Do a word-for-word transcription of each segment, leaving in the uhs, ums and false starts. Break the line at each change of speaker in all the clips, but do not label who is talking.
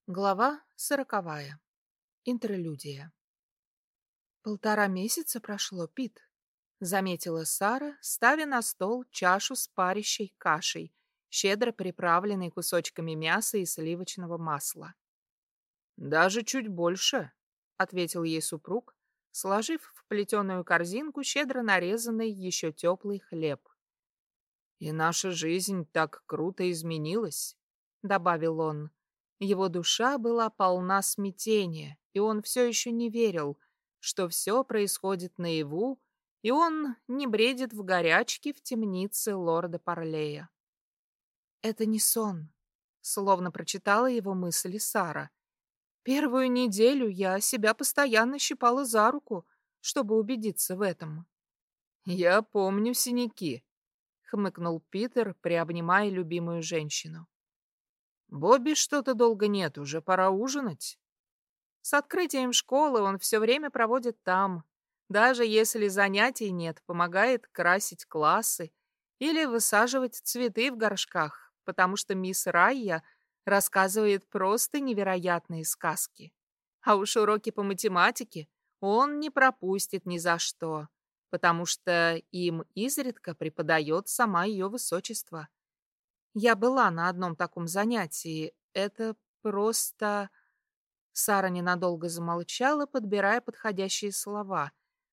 Глава сороковая. Интерлюдия. «Полтора месяца прошло, Пит», — заметила Сара, ставя на стол чашу с парящей кашей, щедро приправленной кусочками мяса и сливочного масла. «Даже чуть больше», — ответил ей супруг, сложив в плетеную корзинку щедро нарезанный еще теплый хлеб. «И наша жизнь так круто изменилась», — добавил он. Его душа была полна смятения, и он все еще не верил, что все происходит наяву, и он не бредит в горячке в темнице лорда Парлея. «Это не сон», — словно прочитала его мысли Сара. «Первую неделю я себя постоянно щипала за руку, чтобы убедиться в этом». «Я помню синяки», — хмыкнул Питер, приобнимая любимую женщину. «Бобби что-то долго нет, уже пора ужинать». С открытием школы он все время проводит там. Даже если занятий нет, помогает красить классы или высаживать цветы в горшках, потому что мисс Райя рассказывает просто невероятные сказки. А уж уроки по математике он не пропустит ни за что, потому что им изредка преподает сама ее высочество. Я была на одном таком занятии. Это просто... Сара ненадолго замолчала, подбирая подходящие слова.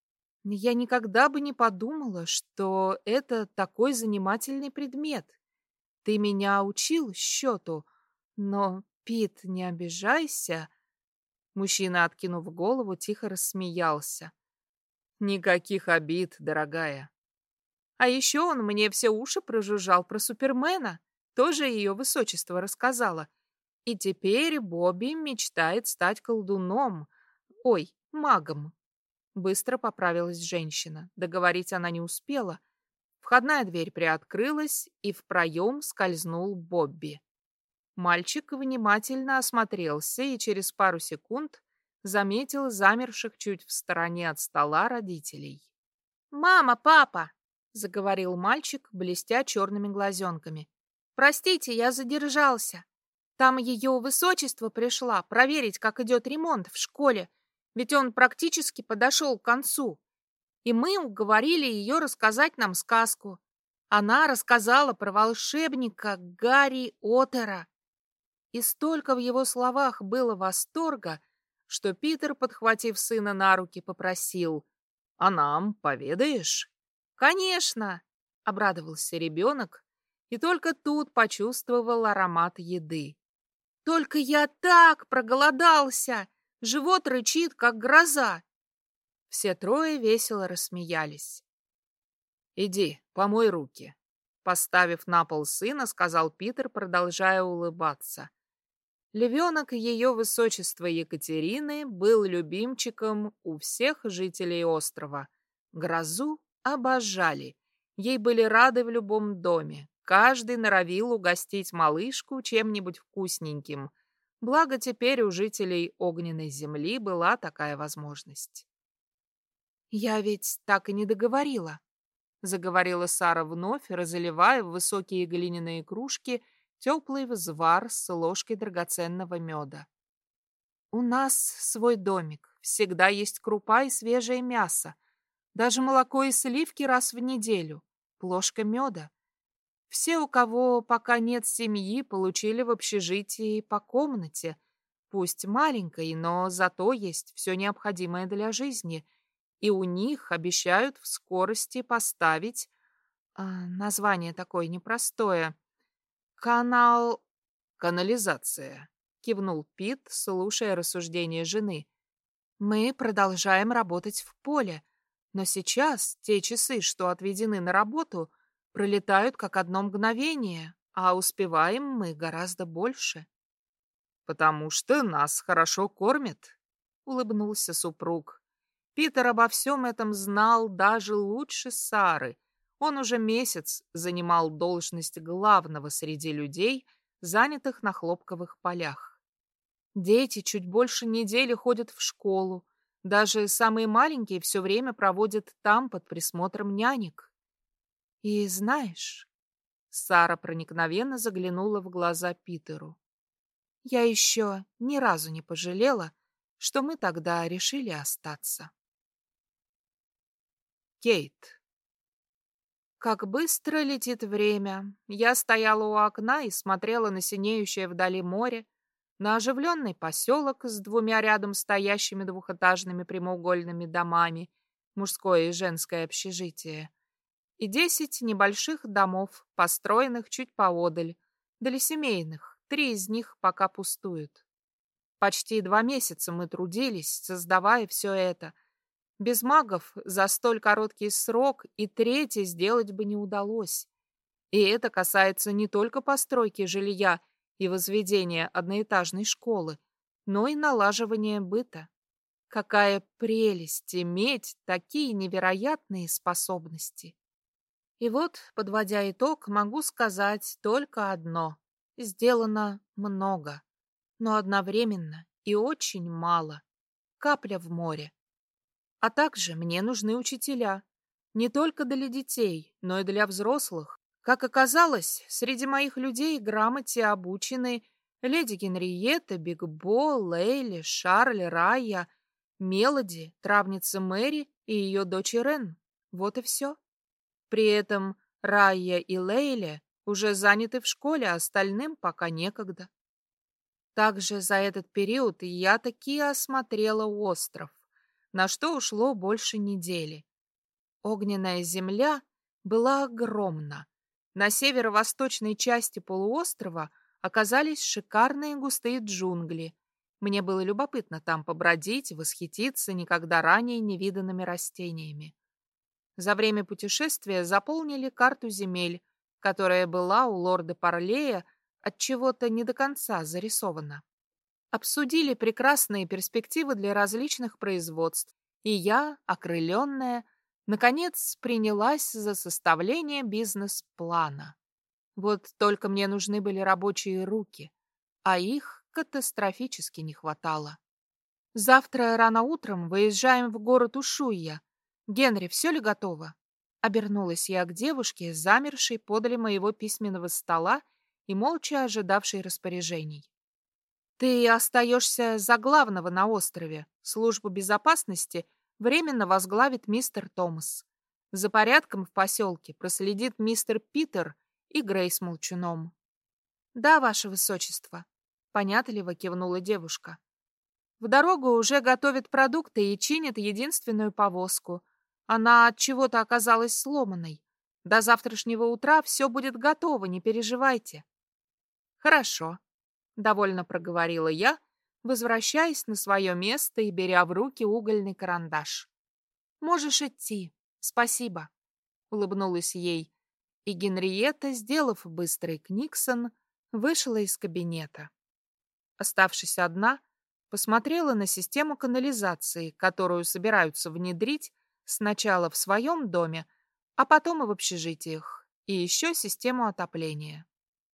Я никогда бы не подумала, что это такой занимательный предмет. Ты меня учил счету, но, Пит, не обижайся. Мужчина, откинув голову, тихо рассмеялся. Никаких обид, дорогая. А еще он мне все уши прожужжал про Супермена. Тоже ее высочество рассказала. И теперь Бобби мечтает стать колдуном. Ой, магом. Быстро поправилась женщина. Договорить она не успела. Входная дверь приоткрылась, и в проем скользнул Бобби. Мальчик внимательно осмотрелся и через пару секунд заметил замерших чуть в стороне от стола родителей. «Мама, папа!» — заговорил мальчик, блестя черными глазенками. «Простите, я задержался. Там ее высочество пришла проверить, как идет ремонт в школе, ведь он практически подошел к концу. И мы уговорили ее рассказать нам сказку. Она рассказала про волшебника Гарри Оттера». И столько в его словах было восторга, что Питер, подхватив сына на руки, попросил: «А нам поведаешь?» «Конечно!» — обрадовался ребенок и только тут почувствовал аромат еды. «Только я так проголодался! Живот рычит, как гроза!» Все трое весело рассмеялись. «Иди, помой руки», — поставив на пол сына, сказал Питер, продолжая улыбаться. Львенок ее высочества Екатерины был любимчиком у всех жителей острова. Грозу обожали. Ей были рады в любом доме. Каждый норовил угостить малышку чем-нибудь вкусненьким. Благо теперь у жителей огненной земли была такая возможность. «Я ведь так и не договорила», — заговорила Сара вновь, разливая в высокие глиняные кружки теплый взвар с ложкой драгоценного меда. «У нас свой домик, всегда есть крупа и свежее мясо, даже молоко и сливки раз в неделю, плошка меда. Все, у кого пока нет семьи, получили в общежитии по комнате, пусть маленькой, но зато есть все необходимое для жизни, и у них обещают в скорости поставить, а, название такое непростое, канал... канализация», — кивнул Пит, слушая рассуждения жены. «Мы продолжаем работать в поле, но сейчас те часы, что отведены на работу, пролетают как одно мгновение, а успеваем мы гораздо больше». «Потому что нас хорошо кормят», — улыбнулся супруг. Питер обо всем этом знал даже лучше Сары. Он уже месяц занимал должность главного среди людей, занятых на хлопковых полях. Дети чуть больше недели ходят в школу. Даже самые маленькие все время проводят там под присмотром нянек. И знаешь, Сара проникновенно заглянула в глаза Питеру. Я еще ни разу не пожалела, что мы тогда решили остаться. Кейт. Как быстро летит время. Я стояла у окна и смотрела на синеющее вдали море, на оживленный поселок с двумя рядом стоящими двухэтажными прямоугольными домами, мужское и женское общежитие, и десять небольших домов, построенных чуть поодаль, для семейных, три из них пока пустуют. Почти два месяца мы трудились, создавая все это. Без магов за столь короткий срок и третий сделать бы не удалось. И это касается не только постройки жилья и возведения одноэтажной школы, но и налаживания быта. Какая прелесть иметь такие невероятные способности! И вот, подводя итог, могу сказать только одно. Сделано много, но одновременно и очень мало. Капля в море. А также мне нужны учителя. Не только для детей, но и для взрослых. Как оказалось, среди моих людей грамоте обучены леди Генриетта, Биг Бо, Лейли, Шарль, Райя, Мелоди, травница Мэри и ее дочь Ирен. Вот и все. При этом Райя и Лейли уже заняты в школе, а остальным пока некогда. Также за этот период я таки осмотрела остров, на что ушло больше недели. Огненная земля была огромна. На северо-восточной части полуострова оказались шикарные густые джунгли. Мне было любопытно там побродить, восхититься никогда ранее невиданными растениями. За время путешествия заполнили карту земель, которая была у лорда Парлея от чего-то не до конца зарисована. Обсудили прекрасные перспективы для различных производств, и я, окрыленная, наконец принялась за составление бизнес-плана. Вот только мне нужны были рабочие руки, а их катастрофически не хватало. Завтра рано утром выезжаем в город Ушуйя. Генри, все ли готово? Обернулась я к девушке, замершей подле моего письменного стола и молча ожидавшей распоряжений. Ты остаешься за главного на острове. Службу безопасности временно возглавит мистер Томас. За порядком в поселке проследит мистер Питер и Грейс Молчуном. Да, ваше высочество, понятливо кивнула девушка. В дорогу уже готовят продукты и чинят единственную повозку. Она от чего-то оказалась сломанной. До завтрашнего утра все будет готово, не переживайте. Хорошо, довольно проговорила я, возвращаясь на свое место и беря в руки угольный карандаш. Можешь идти. Спасибо, улыбнулась ей, и Генриетта, сделав быстрый книксон, вышла из кабинета. Оставшись одна, посмотрела на систему канализации, которую собираются внедрить сначала в своем доме, а потом и в общежитиях, и еще систему отопления.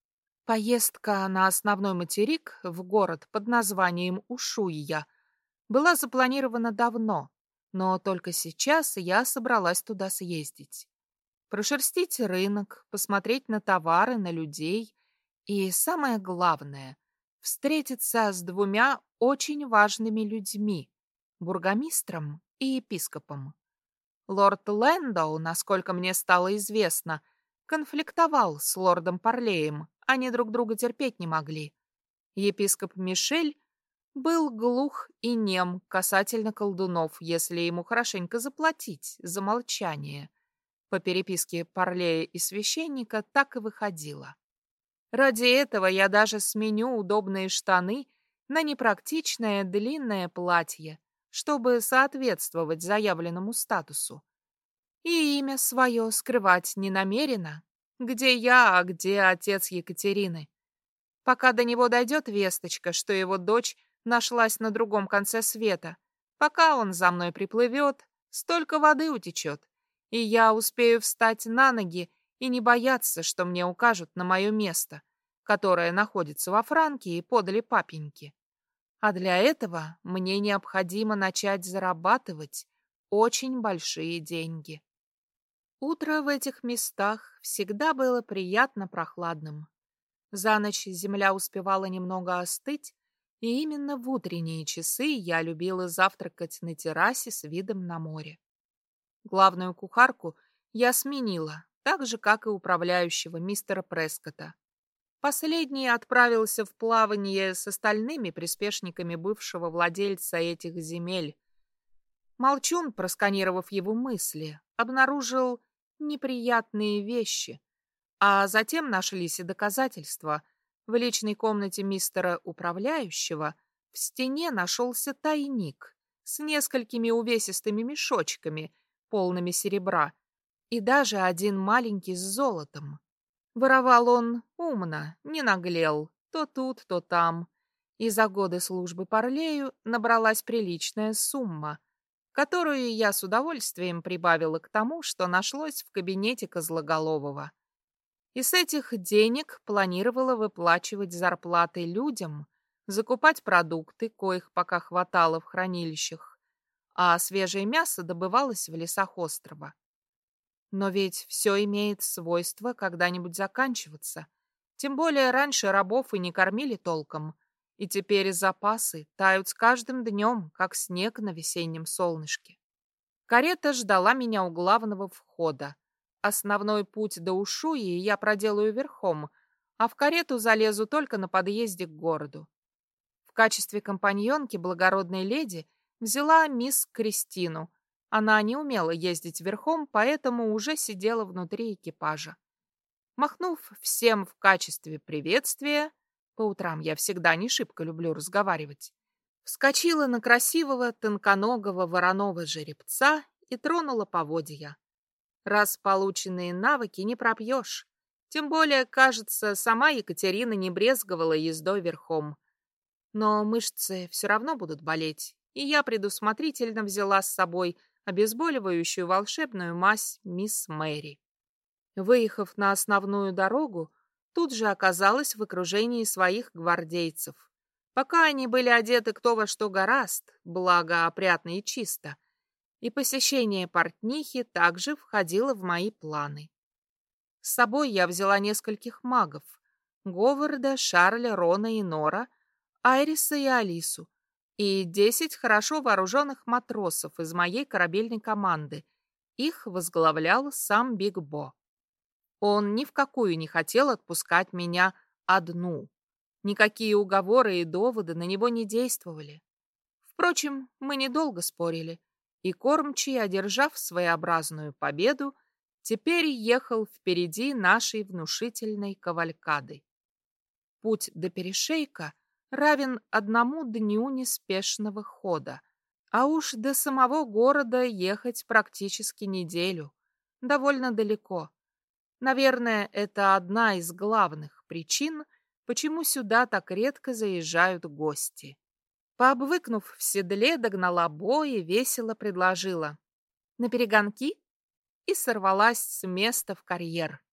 Поездка на основной материк в город под названием Ушуйя была запланирована давно, но только сейчас я собралась туда съездить. Прошерстить рынок, посмотреть на товары, на людей и, самое главное, встретиться с двумя очень важными людьми – бургомистром и епископом. Лорд Лэндоу, насколько мне стало известно, конфликтовал с лордом Парлеем, они друг друга терпеть не могли. Епископ Мишель был глух и нем касательно колдунов, если ему хорошенько заплатить за молчание. По переписке Парлея и священника так и выходило. Ради этого я даже сменю удобные штаны на непрактичное длинное платье, чтобы соответствовать заявленному статусу. И имя свое скрывать не намерена. Где я, а где отец Екатерины? Пока до него дойдет весточка, что его дочь нашлась на другом конце света, пока он за мной приплывет, столько воды утечет, и я успею встать на ноги и не бояться, что мне укажут на мое место, которое находится во Франкии подле папеньки. А для этого мне необходимо начать зарабатывать очень большие деньги. Утро в этих местах всегда было приятно прохладным. За ночь земля успевала немного остыть, и именно в утренние часы я любила завтракать на террасе с видом на море. Главную кухарку я сменила, так же, как и управляющего мистера Прескотта. Последний отправился в плавание с остальными приспешниками бывшего владельца этих земель. Молчун, просканировав его мысли, обнаружил неприятные вещи, а затем нашлись и доказательства. В личной комнате мистера управляющего в стене нашелся тайник с несколькими увесистыми мешочками, полными серебра, и даже один маленький с золотом. Воровал он умно, не наглел, то тут, то там. И за годы службы Парлею набралась приличная сумма, которую я с удовольствием прибавила к тому, что нашлось в кабинете Козлоголового. И с этих денег планировала выплачивать зарплаты людям, закупать продукты, коих пока хватало в хранилищах, а свежее мясо добывалось в лесах острова. Но ведь все имеет свойство когда-нибудь заканчиваться. Тем более раньше рабов и не кормили толком, и теперь запасы тают с каждым днем, как снег на весеннем солнышке. Карета ждала меня у главного входа. Основной путь до Ушуи я проделаю верхом, а в карету залезу только на подъезде к городу. В качестве компаньонки благородной леди взяла мисс Кристину. Она не умела ездить верхом, поэтому уже сидела внутри экипажа. Махнув всем в качестве приветствия, по утрам я всегда не шибко люблю разговаривать, вскочила на красивого тонконогого вороного жеребца и тронула поводья. Раз полученные навыки не пропьешь. Тем более, кажется, сама Екатерина не брезговала ездой верхом. Но мышцы все равно будут болеть, и я предусмотрительно взяла с собой обезболивающую волшебную мазь мисс Мэри. Выехав на основную дорогу, тут же оказалась в окружении своих гвардейцев. Пока они были одеты кто во что гораст, благо опрятно и чисто, и посещение портнихи также входило в мои планы. С собой я взяла нескольких магов — Говарда, Шарля, Рона и Нора, Айриса и Алису, и десять хорошо вооруженных матросов из моей корабельной команды. Их возглавлял сам Биг Бо. Он ни в какую не хотел отпускать меня одну. Никакие уговоры и доводы на него не действовали. Впрочем, мы недолго спорили, и кормчий, одержав своеобразную победу, теперь ехал впереди нашей внушительной кавалькады. Путь до перешейка равен одному дню неспешного хода, а уж до самого города ехать практически неделю, довольно далеко. Наверное, это одна из главных причин, почему сюда так редко заезжают гости. Пообвыкнув в седле, догнала Бо и весело предложила: «На перегонки?» и сорвалась с места в карьер.